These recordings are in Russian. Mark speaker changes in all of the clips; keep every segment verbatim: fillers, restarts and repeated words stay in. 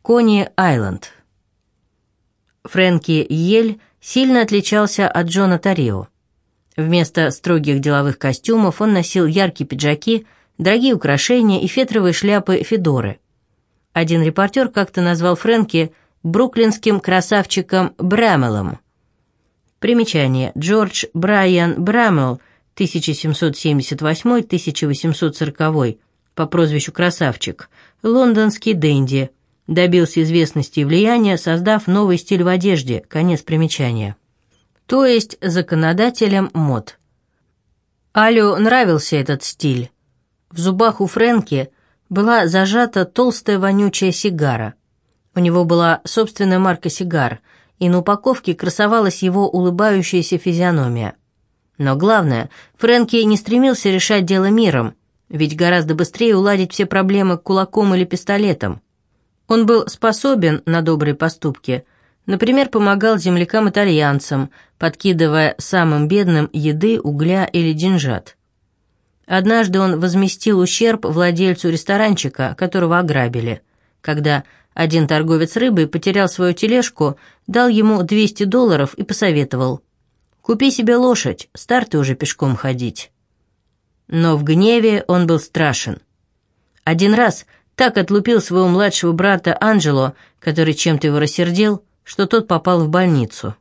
Speaker 1: Кони-Айленд. Фрэнки Йель сильно отличался от Джона Тарио. Вместо строгих деловых костюмов он носил яркие пиджаки, дорогие украшения и фетровые шляпы-федоры. Один репортер как-то назвал Фрэнки бруклинским красавчиком Брэмелом. Примечание. Джордж Брайан Брэмел, тысяча семьсот семьдесят восьмой — тысяча восемьсот сороковой, по прозвищу Красавчик, лондонский денди, добился известности и влияния, создав новый стиль в одежде, конец примечания. То есть законодателем мод. Алю нравился этот стиль. В зубах у Фрэнки была зажата толстая вонючая сигара. У него была собственная марка сигар, и на упаковке красовалась его улыбающаяся физиономия. Но главное, Фрэнки не стремился решать дело миром, ведь гораздо быстрее уладить все проблемы кулаком или пистолетом. Он был способен на добрые поступки, например, помогал землякам-итальянцам, подкидывая самым бедным еды, угля или деньжат. Однажды он возместил ущерб владельцу ресторанчика, которого ограбили. Когда один торговец рыбой потерял свою тележку, дал ему двести долларов и посоветовал: «Купи себе лошадь, стар ты уже пешком ходить». Но в гневе он был страшен. Один раз так отлупил своего младшего брата Анджело, который чем-то его рассердил, что тот попал в больницу.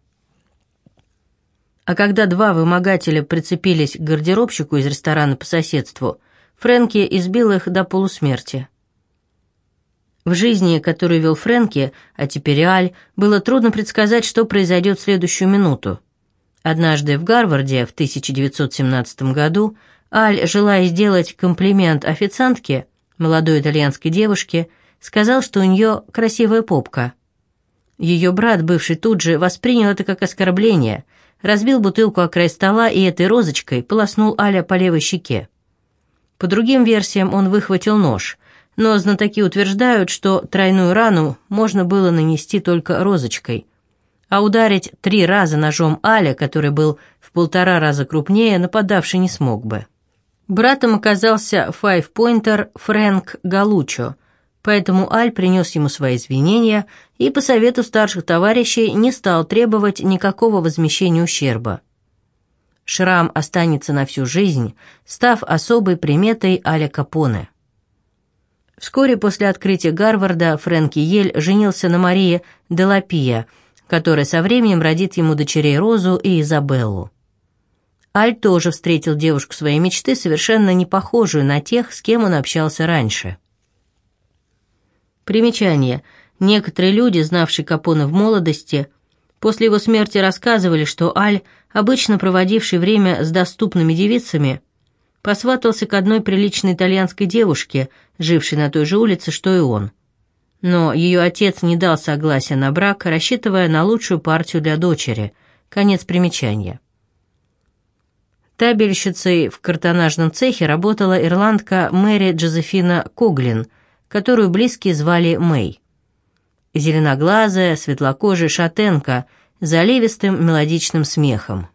Speaker 1: А когда два вымогателя прицепились к гардеробщику из ресторана по соседству, Фрэнки избил их до полусмерти. В жизни, которую вел Фрэнки, а теперь и Аль, было трудно предсказать, что произойдет в следующую минуту. Однажды в Гарварде в тысяча девятьсот семнадцатом году Аль, желая сделать комплимент официантке, молодой итальянской девушке, сказал, что у нее красивая попка. Ее брат, бывший тут же, воспринял это как оскорбление, разбил бутылку о край стола и этой розочкой полоснул Аля по левой щеке. По другим версиям он выхватил нож, но знатоки утверждают, что тройную рану можно было нанести только розочкой, а ударить три раза ножом Аля, который был в полтора раза крупнее, нападавший не смог бы. Братом оказался файв-пойнтер Фрэнк Галучо, поэтому Аль принес ему свои извинения и по совету старших товарищей не стал требовать никакого возмещения ущерба. Шрам останется на всю жизнь, став особой приметой Аля Капоне. Вскоре после открытия Гарварда Фрэнки Йель женился на Марии де ла Пия, которая со временем родит ему дочерей Розу и Изабеллу. Аль тоже встретил девушку своей мечты, совершенно не похожую на тех, с кем он общался раньше. Примечание. Некоторые люди, знавшие Капоне в молодости, после его смерти рассказывали, что Аль, обычно проводивший время с доступными девицами, посватался к одной приличной итальянской девушке, жившей на той же улице, что и он. Но ее отец не дал согласия на брак, рассчитывая на лучшую партию для дочери. Конец примечания. Табельщицей в картонажном цехе работала ирландка Мэри Джозефина Коглин, которую близкие звали Мэй. Зеленоглазая, светлокожая шатенка с заливистым мелодичным смехом.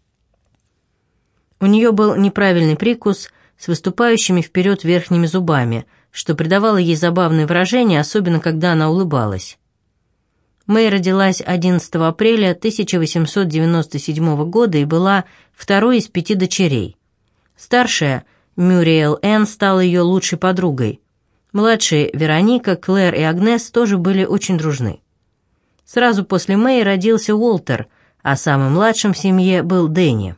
Speaker 1: У нее был неправильный прикус с выступающими вперед верхними зубами, что придавало ей забавное выражение, особенно когда она улыбалась. Мэй родилась одиннадцатого апреля тысяча восемьсот девяносто седьмого года и была второй из пяти дочерей. Старшая, Мюриэл Энн, стала ее лучшей подругой. Младшие, Вероника, Клэр и Агнес, тоже были очень дружны. Сразу после Мэй родился Уолтер, а самым младшим в семье был Дэнни.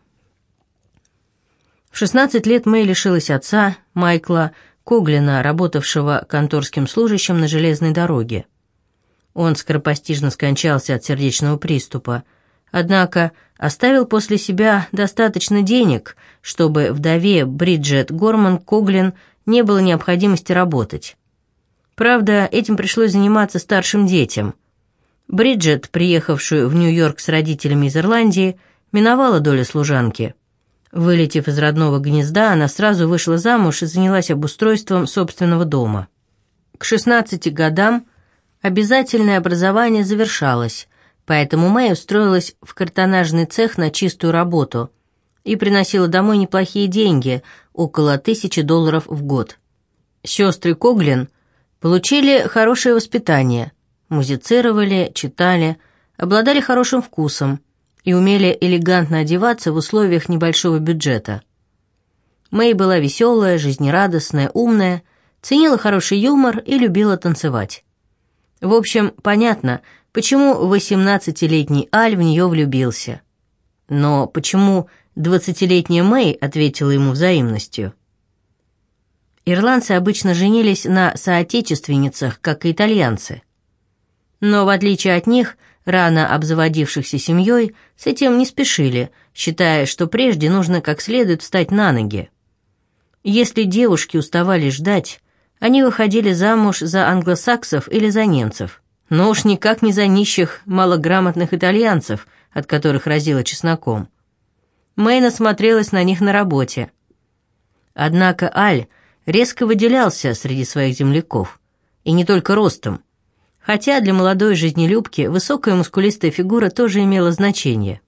Speaker 1: В шестнадцать лет Мэй лишилась отца, Майкла Коглина, работавшего конторским служащим на железной дороге. Он скоропостижно скончался от сердечного приступа, однако оставил после себя достаточно денег, чтобы вдове Бриджет Горман Коглин не было необходимости работать. Правда, этим пришлось заниматься старшим детям. Бриджет, приехавшую в Нью-Йорк с родителями из Ирландии, миновала долю служанки. Вылетев из родного гнезда, она сразу вышла замуж и занялась обустройством собственного дома. К шестнадцати годам обязательное образование завершалось, поэтому Мэй устроилась в картонажный цех на чистую работу и приносила домой неплохие деньги, около тысячи долларов в год. Сестры Коглин получили хорошее воспитание, музицировали, читали, обладали хорошим вкусом и умели элегантно одеваться в условиях небольшого бюджета. Мэй была веселая, жизнерадостная, умная, ценила хороший юмор и любила танцевать. В общем, понятно, почему восемнадцатилетний Аль в нее влюбился. Но почему двадцатилетняя Мэй ответила ему взаимностью? Ирландцы обычно женились на соотечественницах, как и итальянцы. Но в отличие от них, рано обзаводившихся семьей, с этим не спешили, считая, что прежде нужно как следует встать на ноги. Если девушки уставали ждать, они выходили замуж за англосаксов или за немцев, но уж никак не за нищих, малограмотных итальянцев, от которых разило чесноком. Мэй насмотрелась на них на работе. Однако Аль резко выделялся среди своих земляков, и не только ростом, хотя для молодой жизнелюбки высокая мускулистая фигура тоже имела значение.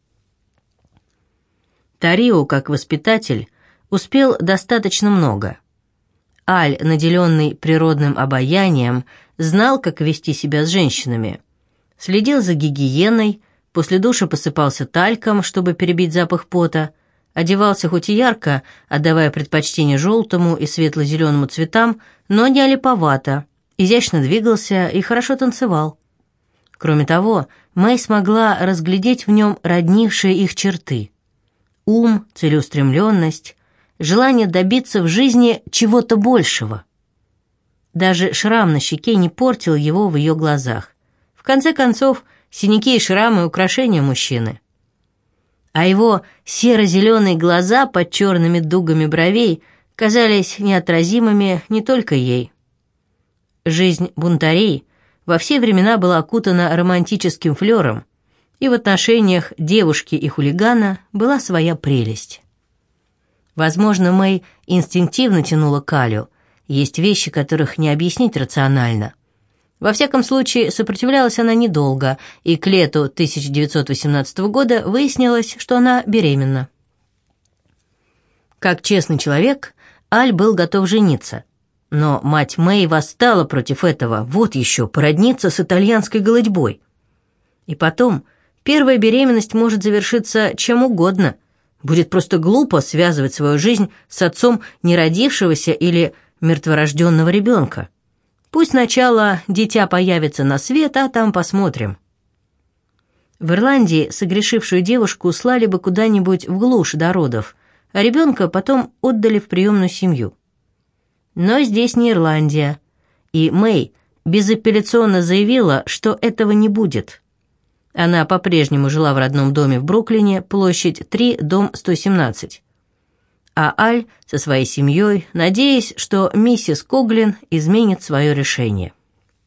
Speaker 1: Тарио, как воспитатель, успел достаточно много. Аль, наделенный природным обаянием, знал, как вести себя с женщинами. Следил за гигиеной, после душа посыпался тальком, чтобы перебить запах пота, одевался хоть и ярко, отдавая предпочтение желтому и светло-зеленому цветам, но не олиповато, изящно двигался и хорошо танцевал. Кроме того, Мэй смогла разглядеть в нем роднившие их черты. Ум, целеустремленность, желание добиться в жизни чего-то большего. Даже шрам на щеке не портил его в ее глазах. В конце концов, синяки и шрамы — украшения мужчины. А его серо-зеленые глаза под черными дугами бровей казались неотразимыми не только ей. Жизнь бунтарей во все времена была окутана романтическим флером, и в отношениях девушки и хулигана была своя прелесть. Возможно, Мэй инстинктивно тянула к Алю, есть вещи, которых не объяснить рационально. Во всяком случае, сопротивлялась она недолго, и к лету тысяча девятьсот восемнадцатого года выяснилось, что она беременна. Как честный человек, Аль был готов жениться. Но мать Мэй восстала против этого, вот еще, породниться с итальянской голытьбой. И потом, первая беременность может завершиться чем угодно. Будет просто глупо связывать свою жизнь с отцом неродившегося или мертворожденного ребенка. Пусть сначала дитя появится на свет, а там посмотрим. В Ирландии согрешившую девушку услали бы куда-нибудь в глушь до родов, а ребенка потом отдали в приемную семью. Но здесь не Ирландия, и Мэй безапелляционно заявила, что этого не будет. Она по-прежнему жила в родном доме в Бруклине, площадь три, дом сто семнадцать. А Аль со своей семьей, надеясь, что миссис Коглин изменит свое решение.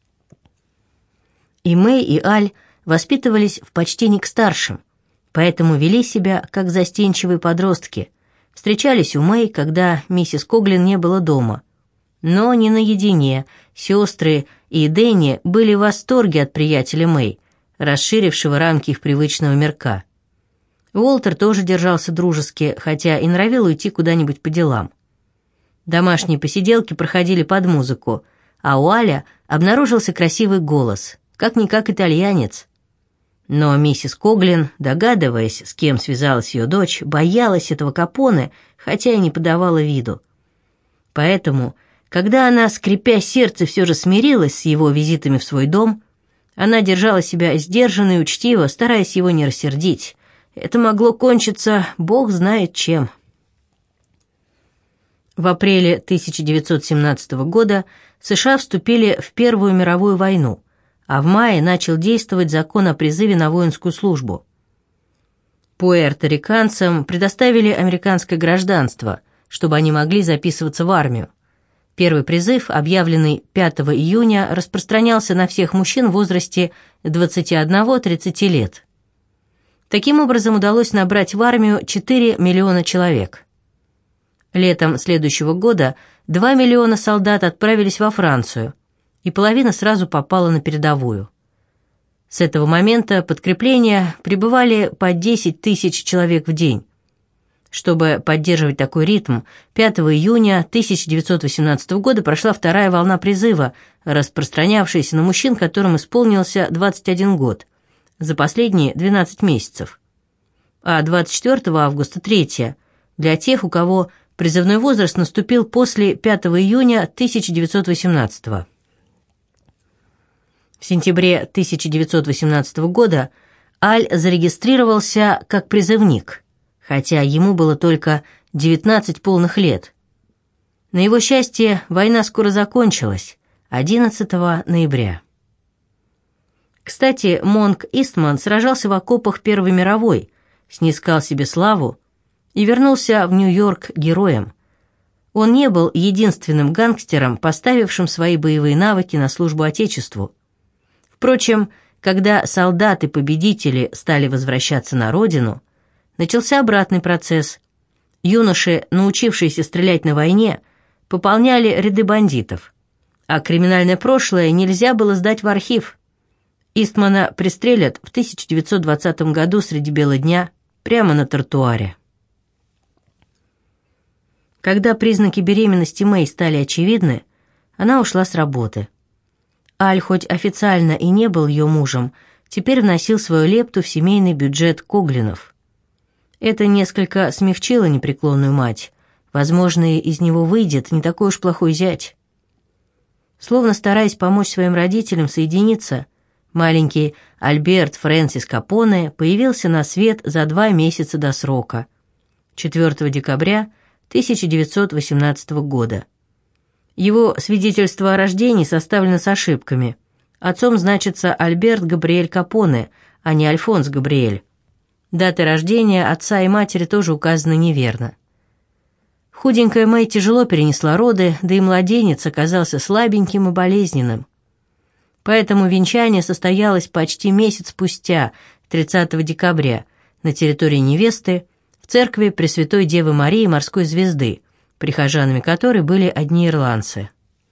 Speaker 1: И Мэй, и Аль воспитывались в почтении к старшим, поэтому вели себя как застенчивые подростки, встречались у Мэй, когда миссис Коглин не было дома. Но не наедине, сестры и Дэнни были в восторге от приятеля Мэй, расширившего рамки их привычного мирка. Уолтер тоже держался дружески, хотя и норовил уйти куда-нибудь по делам. Домашние посиделки проходили под музыку, а у Аля обнаружился красивый голос, как-никак итальянец. Но миссис Коглин, догадываясь, с кем связалась ее дочь, боялась этого Капоне, хотя и не подавала виду. Поэтому, когда она, скрипя сердце, все же смирилась с его визитами в свой дом, она держала себя сдержанно и учтиво, стараясь его не рассердить. Это могло кончиться бог знает чем. В апреле тысяча девятьсот семнадцатого года США вступили в Первую мировую войну, а в мае начал действовать закон о призыве на воинскую службу. Пуэрториканцам предоставили американское гражданство, чтобы они могли записываться в армию. Первый призыв, объявленный пятого июня, распространялся на всех мужчин в возрасте двадцати одного — тридцати лет. Таким образом, удалось набрать в армию четыре миллиона человек. Летом следующего года два миллиона солдат отправились во Францию, и половина сразу попала на передовую. С этого момента подкрепления прибывали по десять тысяч человек в день. Чтобы поддерживать такой ритм, пятого июня тысяча девятьсот восемнадцатого года прошла вторая волна призыва, распространявшаяся на мужчин, которым исполнился двадцать один год, за последние двенадцать месяцев. А двадцать четвёртого августа третья для тех, у кого призывной возраст наступил после пятого июня тысяча девятьсот восемнадцатого. В сентябре тысяча девятьсот восемнадцатого года Аль зарегистрировался как призывник, хотя ему было только девятнадцать полных лет. На его счастье, война скоро закончилась, одиннадцатого ноября. Кстати, Монк Истман сражался в окопах Первой мировой, снискал себе славу и вернулся в Нью-Йорк героем. Он не был единственным гангстером, поставившим свои боевые навыки на службу Отечеству. Впрочем, когда солдаты-победители стали возвращаться на родину, начался обратный процесс. Юноши, научившиеся стрелять на войне, пополняли ряды бандитов, а криминальное прошлое нельзя было сдать в архив. Истмана пристрелят в тысяча девятьсот двадцатом году среди бела дня прямо на тротуаре. Когда признаки беременности Мэй стали очевидны, она ушла с работы. Аль, хоть официально и не был ее мужем, теперь вносил свою лепту в семейный бюджет Коглинов. Это несколько смягчило непреклонную мать. Возможно, из него выйдет не такой уж плохой зять. Словно стараясь помочь своим родителям соединиться, маленький Альберт Фрэнсис Капоне появился на свет за два месяца до срока, четвёртого декабря тысяча девятьсот восемнадцатого года. Его свидетельство о рождении составлено с ошибками. Отцом значится Альберт Габриэль Капоне, а не Альфонс Габриэль. Даты рождения отца и матери тоже указаны неверно. Худенькая Мэй тяжело перенесла роды, да и младенец оказался слабеньким и болезненным. Поэтому венчание состоялось почти месяц спустя, тридцатого декабря, на территории невесты, в церкви Пресвятой Девы Марии Морской Звезды, прихожанами которой были одни ирландцы.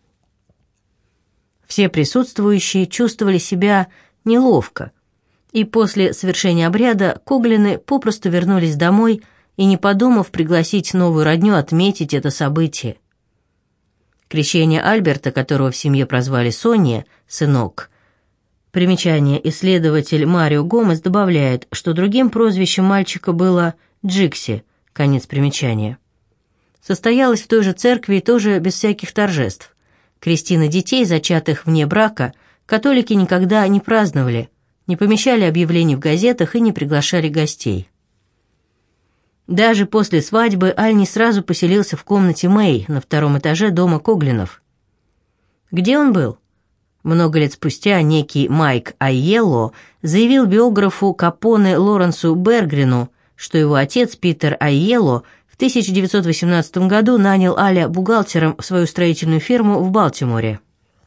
Speaker 1: Все присутствующие чувствовали себя неловко, и после совершения обряда Коглины попросту вернулись домой и, не подумав, пригласить новую родню отметить это событие. Крещение Альберта, которого в семье прозвали Соня, сынок. Примечание: исследователь Марио Гомес добавляет, что другим прозвищем мальчика было Джикси, конец примечания. Состоялось в той же церкви и тоже без всяких торжеств. Крестины детей, зачатых вне брака, католики никогда не праздновали, не помещали объявлений в газетах и не приглашали гостей. Даже после свадьбы Аль не сразу поселился в комнате Мэй на втором этаже дома Коглинов. Где он был? Много лет спустя некий Майк Айелло заявил биографу Капоне Лоренсу Бергрину, что его отец Питер Айелло в тысяча девятьсот восемнадцатом году нанял Аля бухгалтером в свою строительную фирму в Балтиморе.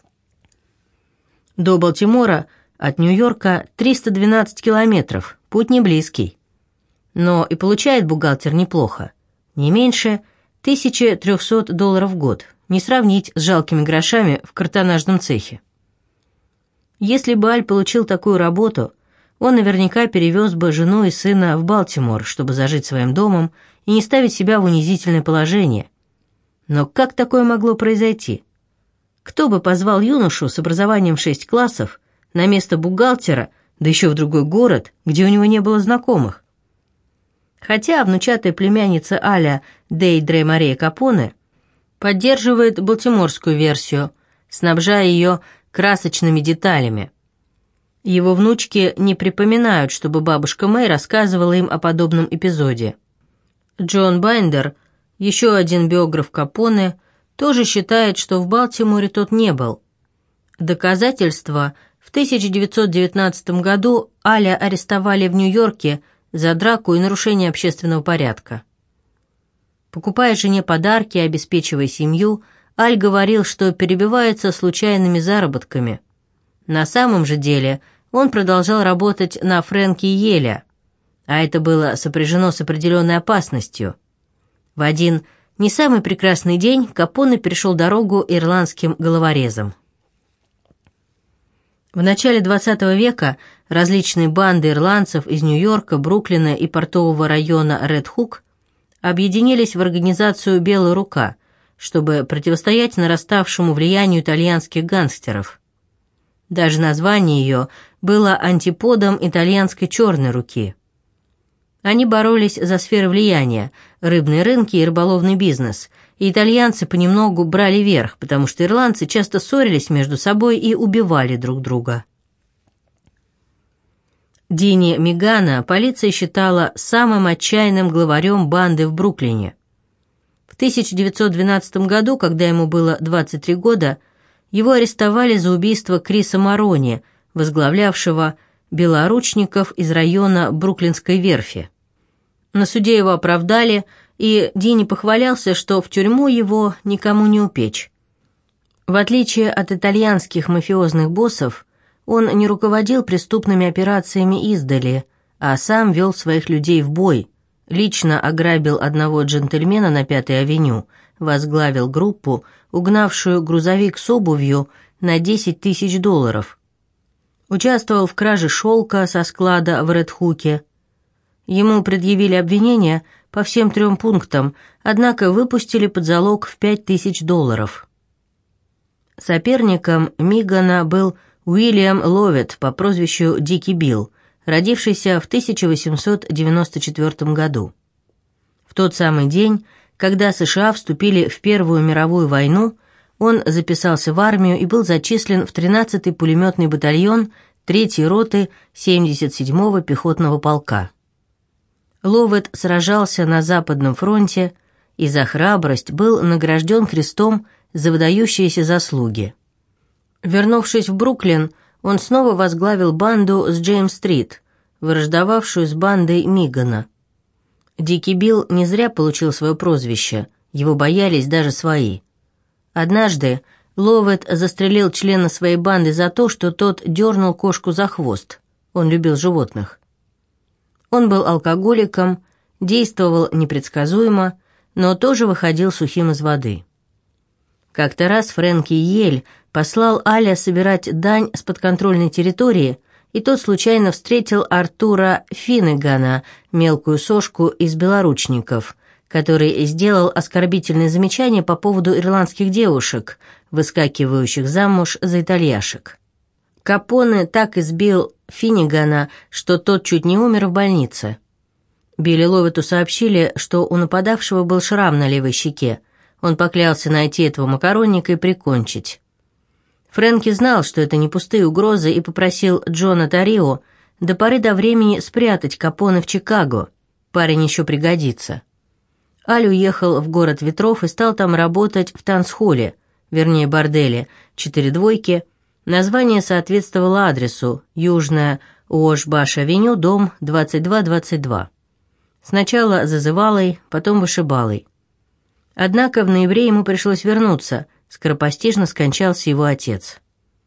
Speaker 1: До Балтимора от Нью-Йорка триста двенадцать километров, путь не близкий. Но и получает бухгалтер неплохо, не меньше тысячи трехсот долларов в год, не сравнить с жалкими грошами в картонажном цехе. Если бы Аль получил такую работу, он наверняка перевез бы жену и сына в Балтимор, чтобы зажить своим домом и не ставить себя в унизительное положение. Но как такое могло произойти? Кто бы позвал юношу с образованием шесть классов на место бухгалтера, да еще в другой город, где у него не было знакомых? Хотя внучатая племянница Аля Дейдре Мария Капоне поддерживает балтиморскую версию, снабжая ее красочными деталями. Его внучки не припоминают, чтобы бабушка Мэй рассказывала им о подобном эпизоде. Джон Байндер, еще один биограф Капоне, тоже считает, что в Балтиморе тот не был. Доказательства: в тысяча девятьсот девятнадцатом году Аля арестовали в Нью-Йорке за драку и нарушение общественного порядка. Покупая жене подарки и обеспечивая семью, Аль говорил, что перебивается случайными заработками. На самом же деле он продолжал работать на Фрэнки Йеля, а это было сопряжено с определенной опасностью. В один не самый прекрасный день Капоне перешел дорогу ирландским головорезам. В начале двадцатого века различные банды ирландцев из Нью-Йорка, Бруклина и портового района Ред-Хук объединились в организацию «Белая рука», чтобы противостоять нараставшему влиянию итальянских гангстеров. Даже название ее было антиподом итальянской «Черной руки». Они боролись за сферы влияния, рыбные рынки и рыболовный бизнес, и итальянцы понемногу брали верх, потому что ирландцы часто ссорились между собой и убивали друг друга. Дини Мигана полиция считала самым отчаянным главарем банды в Бруклине. В тысяча девятьсот двенадцатом году, когда ему было двадцать три года, его арестовали за убийство Криса Марони, возглавлявшего белоручников из района Бруклинской верфи. На суде его оправдали, и Дини похвалялся, что в тюрьму его никому не упечь. В отличие от итальянских мафиозных боссов, он не руководил преступными операциями издали, а сам вел своих людей в бой, лично ограбил одного джентльмена на Пятой авеню, возглавил группу, угнавшую грузовик с обувью на десять тысяч долларов. Участвовал в краже шелка со склада в Ред-Хуке. Ему предъявили обвинения по всем трем пунктам, однако выпустили под залог в пять тысяч долларов. Соперником Мигана был Уильям Ловет по прозвищу Дикий Билл, родившийся в тысяча восемьсот девяносто четвёртом году. В тот самый день, когда США вступили в Первую мировую войну, он записался в армию и был зачислен в тринадцатый пулеметный батальон третьей роты семьдесят седьмого пехотного полка. Ловет сражался на Западном фронте и за храбрость был награжден крестом за выдающиеся заслуги. Вернувшись в Бруклин, он снова возглавил банду с Джеймс-стрит, враждовавшую с бандой Мигана. Дикий Билл не зря получил свое прозвище, его боялись даже свои. Однажды Ловет застрелил члена своей банды за то, что тот дернул кошку за хвост. Он любил животных. Он был алкоголиком, действовал непредсказуемо, но тоже выходил сухим из воды. Как-то раз Фрэнки Йель послал Аля собирать дань с подконтрольной территории, и тот случайно встретил Артура Финнегана, мелкую сошку из белоручников, который сделал оскорбительные замечания по поводу ирландских девушек, выскакивающих замуж за итальяшек. Капоне так избил Финнегана, что тот чуть не умер в больнице. Билли Ловиту сообщили, что у нападавшего был шрам на левой щеке. Он поклялся найти этого макаронника и прикончить. Фрэнки знал, что это не пустые угрозы, и попросил Джона Тарио до поры до времени спрятать Капоне в Чикаго. Парень еще пригодится. Аль уехал в город ветров и стал там работать в танцхолле, вернее борделе, четыре двойки. Название соответствовало адресу: Южная Уош-Баш-авеню, дом двадцать два двадцать два. Сначала зазывалой, потом вышибалой. Однако в ноябре ему пришлось вернуться, скоропостижно скончался его отец.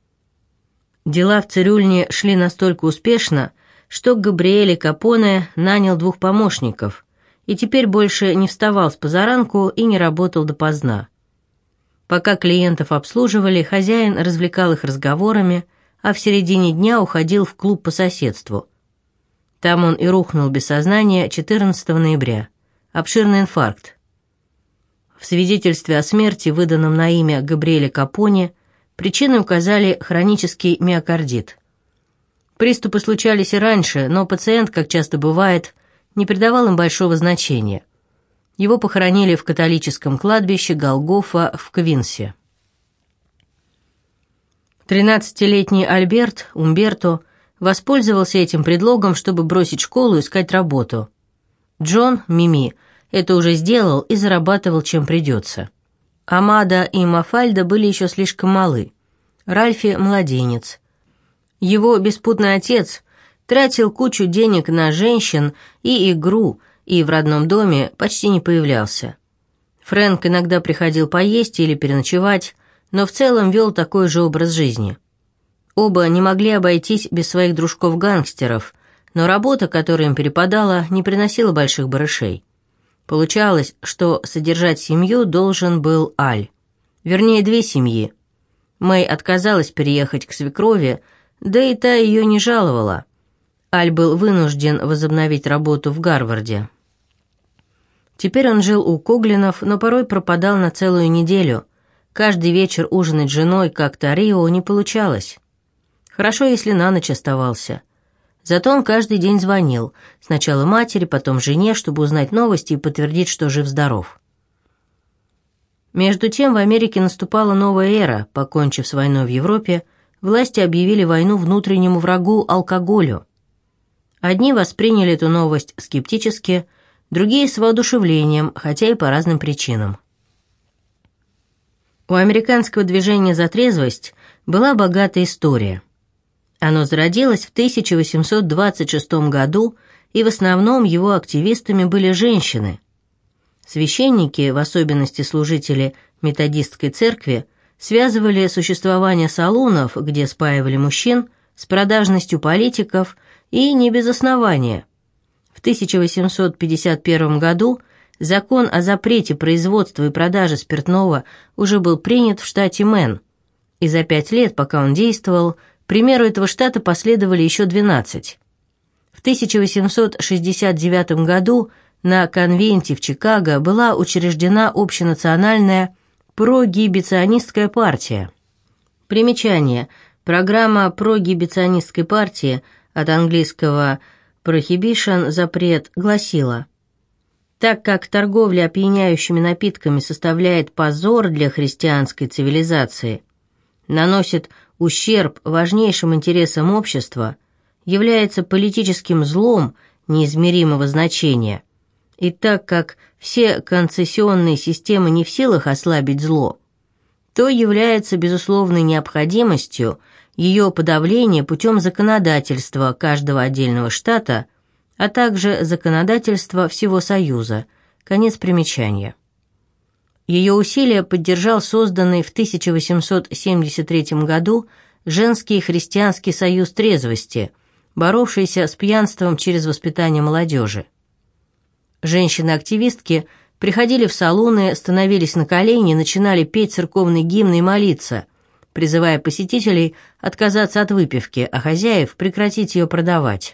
Speaker 1: Дела в цирюльне шли настолько успешно, что Габриэле Капоне нанял двух помощников и теперь больше не вставал с позаранку и не работал допоздна. Пока клиентов обслуживали, хозяин развлекал их разговорами, а в середине дня уходил в клуб по соседству. Там он и рухнул без сознания четырнадцатого ноября. Обширный инфаркт. В свидетельстве о смерти, выданном на имя Габриэля Капоне, причиной указали хронический миокардит. Приступы случались и раньше, но пациент, как часто бывает, не придавал им большого значения. Его похоронили в католическом кладбище Голгофа в Квинсе. тринадцатилетний Альберт, Умберто, воспользовался этим предлогом, чтобы бросить школу и искать работу. Джон, Мими, это уже сделал и зарабатывал, чем придется. Амада и Мафальда были еще слишком малы. Ральфи – младенец. Его беспутный отец тратил кучу денег на женщин и игру, и в родном доме почти не появлялся. Фрэнк иногда приходил поесть или переночевать, но в целом вел такой же образ жизни. Оба не могли обойтись без своих дружков-гангстеров, но работа, которая им перепадала, не приносила больших барышей. Получалось, что содержать семью должен был Аль. Вернее, две семьи. Мэй отказалась переехать к свекрови, да и та ее не жаловала. Аль был вынужден возобновить работу в Гарварде. Теперь он жил у Коглинов, но порой пропадал на целую неделю. Каждый вечер ужинать с женой, как Тарио, не получалось. Хорошо, если на ночь оставался. Зато он каждый день звонил, сначала матери, потом жене, чтобы узнать новости и подтвердить, что жив-здоров. Между тем в Америке наступала новая эра. Покончив с войной в Европе, власти объявили войну внутреннему врагу – алкоголю. Одни восприняли эту новость скептически, другие – с воодушевлением, хотя и по разным причинам. У американского движения «За трезвость» была богатая история. Оно зародилось в тысяча восемьсот двадцать шестом году, и в основном его активистами были женщины. Священники, в особенности служители методистской церкви, связывали существование салунов, где спаивали мужчин, с продажностью политиков, и не без основания. В тысяча восемьсот пятьдесят первом году закон о запрете производства и продажи спиртного уже был принят в штате Мэн, и за пять лет, пока он действовал, примеру этого штата последовали еще двенадцать. В тысяча восемьсот шестьдесят девятом году на конвенте в Чикаго была учреждена общенациональная прогибиционистская партия. Примечание. Программа прогибиционистской партии, от английского «prohibition» – запрет, гласила: так как торговля опьяняющими напитками составляет позор для христианской цивилизации, наносит ущерб важнейшим интересам общества, является политическим злом неизмеримого значения, и так как все концессионные системы не в силах ослабить зло, то является безусловной необходимостью ее подавления путем законодательства каждого отдельного штата, а также законодательства всего Союза. Конец примечания. Ее усилия поддержал созданный в тысяча восемьсот семьдесят третьем году Женский христианский союз трезвости, боровшийся с пьянством через воспитание молодежи. Женщины-активистки приходили в салуны, становились на колени и начинали петь церковные гимны и молиться, призывая посетителей отказаться от выпивки, а хозяев прекратить ее продавать.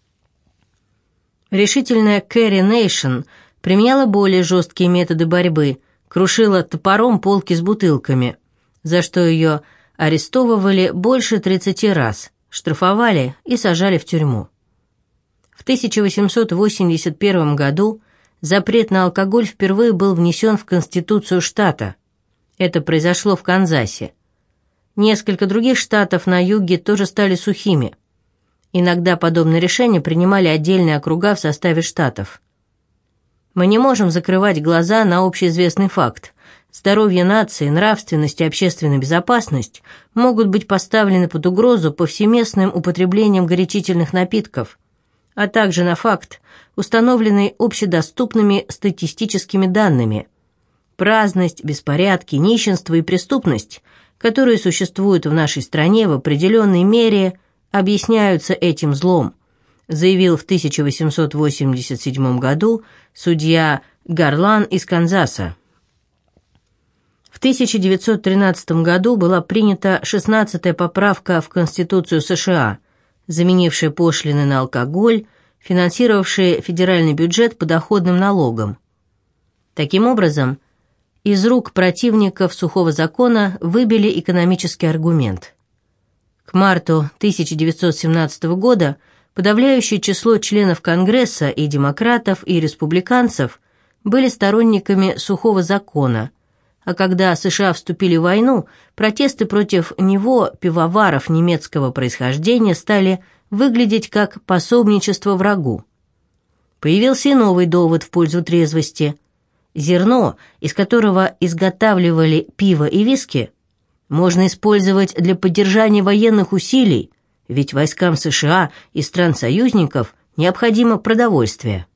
Speaker 1: Решительная Кэрри Нейшн применяла более жесткие методы борьбы, крушила топором полки с бутылками, за что ее арестовывали больше тридцати раз, штрафовали и сажали в тюрьму. В тысяча восемьсот восемьдесят первом году запрет на алкоголь впервые был внесен в Конституцию штата. Это произошло в Канзасе. Несколько других штатов на юге тоже стали сухими. Иногда подобные решения принимали отдельные округа в составе штатов. Мы не можем закрывать глаза на общеизвестный факт. Здоровье нации, нравственность и общественная безопасность могут быть поставлены под угрозу повсеместным употреблением горячительных напитков, а также на факт, установленный общедоступными статистическими данными. Праздность, беспорядки, нищенство и преступность, которые существуют в нашей стране, в определенной мере объясняются этим злом, заявил в тысяча восемьсот восемьдесят седьмом году судья Гарлан из Канзаса. В тысяча девятьсот тринадцатом году была принята шестнадцатая поправка в Конституцию США, заменившая пошлины на алкоголь, финансировавшие федеральный бюджет подоходным налогом. Таким образом, из рук противников сухого закона выбили экономический аргумент. К марту тысяча девятьсот семнадцатого года подавляющее число членов Конгресса и демократов, и республиканцев были сторонниками сухого закона, а когда США вступили в войну, протесты против него пивоваров немецкого происхождения стали выглядеть как пособничество врагу. Появился и новый довод в пользу трезвости. Зерно, из которого изготавливали пиво и виски, можно использовать для поддержания военных усилий, ведь войскам США и стран-союзников необходимо продовольствие.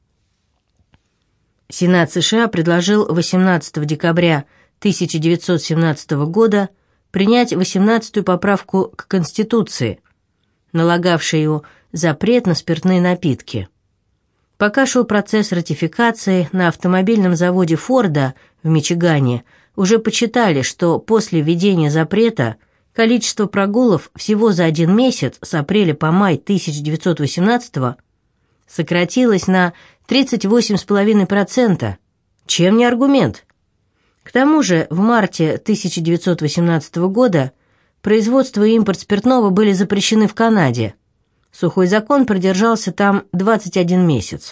Speaker 1: Сенат США предложил восемнадцатого декабря тысяча девятьсот семнадцатого года принять восемнадцатую поправку к Конституции, налагавшую запрет на спиртные напитки. Пока шел процесс ратификации, на автомобильном заводе Форда в Мичигане уже подсчитали, что после введения запрета количество прогулов всего за один месяц с апреля по май тысяча девятьсот восемнадцатого сократилось на тридцать восемь целых пять десятых процента. Чем не аргумент? К тому же в марте тысяча девятьсот восемнадцатого года производство и импорт спиртного были запрещены в Канаде. Сухой закон продержался там двадцать один месяц.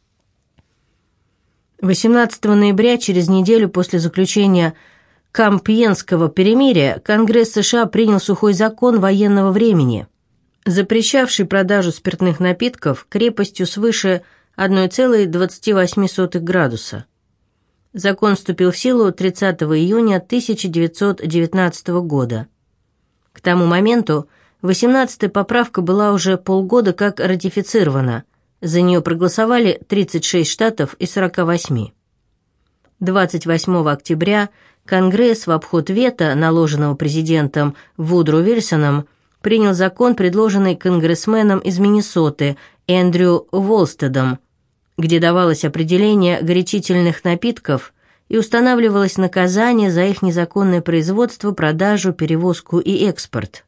Speaker 1: восемнадцатого ноября, через неделю после заключения Кампьенского перемирия, Конгресс США принял сухой закон военного времени, запрещавший продажу спиртных напитков крепостью свыше одна целая двадцать восемь сотых градуса. Закон вступил в силу тридцатого июня тысяча девятьсот девятнадцатого года. К тому моменту восемнадцатая поправка была уже полгода как ратифицирована. За нее проголосовали тридцать шесть штатов из сорока восьми. двадцать восьмого октября Конгресс в обход вето, наложенного президентом Вудро Вильсоном, принял закон, предложенный конгрессменом из Миннесоты Эндрю Волстедом, где давалось определение горячительных напитков и устанавливалось наказание за их незаконное производство, продажу, перевозку и экспорт.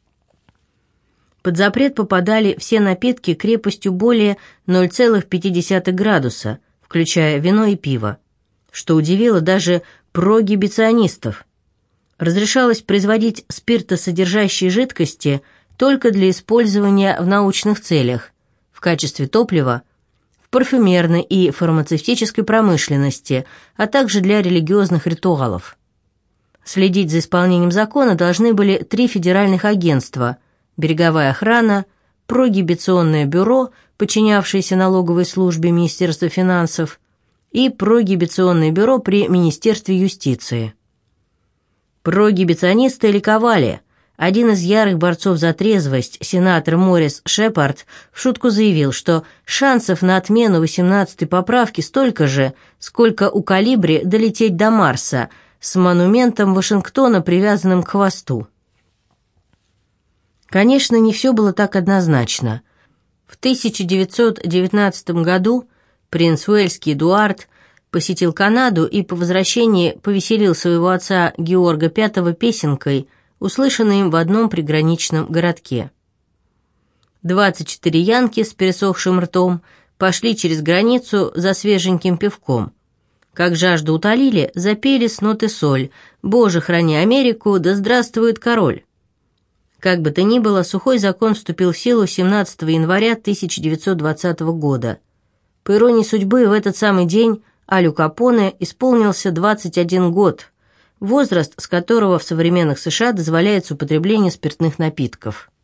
Speaker 1: Под запрет попадали все напитки крепостью более ноль целых пять десятых градуса, включая вино и пиво, что удивило даже прогибиционистов. Разрешалось производить спиртосодержащие жидкости только для использования в научных целях, в качестве топлива, в парфюмерной и фармацевтической промышленности, а также для религиозных ритуалов. Следить за исполнением закона должны были три федеральных агентства: Береговая охрана, Прогибиционное бюро, подчинявшееся налоговой службе Министерства финансов, и Прогибиционное бюро при Министерстве юстиции. Прогибиционисты ликовали. Один из ярых борцов за трезвость, сенатор Моррис Шепард, в шутку заявил, что шансов на отмену восемнадцатой поправки столько же, сколько у Колибри долететь до Марса с монументом Вашингтона, привязанным к хвосту. Конечно, не все было так однозначно. В тысяча девятьсот девятнадцатом году принц Уэльский Эдуард посетил Канаду и по возвращении повеселил своего отца Георга Пятого песенкой, услышанной им в одном приграничном городке. двадцать четыре янки с пересохшим ртом пошли через границу за свеженьким пивком. Как жажду утолили, запели с ноты соль: «Боже, храни Америку, да здравствует король». Как бы то ни было, сухой закон вступил в силу семнадцатого января тысяча девятьсот двадцатого года. По иронии судьбы, в этот самый день Алю Капоне исполнился двадцать один год, возраст, с которого в современных США дозволяется употребление спиртных напитков.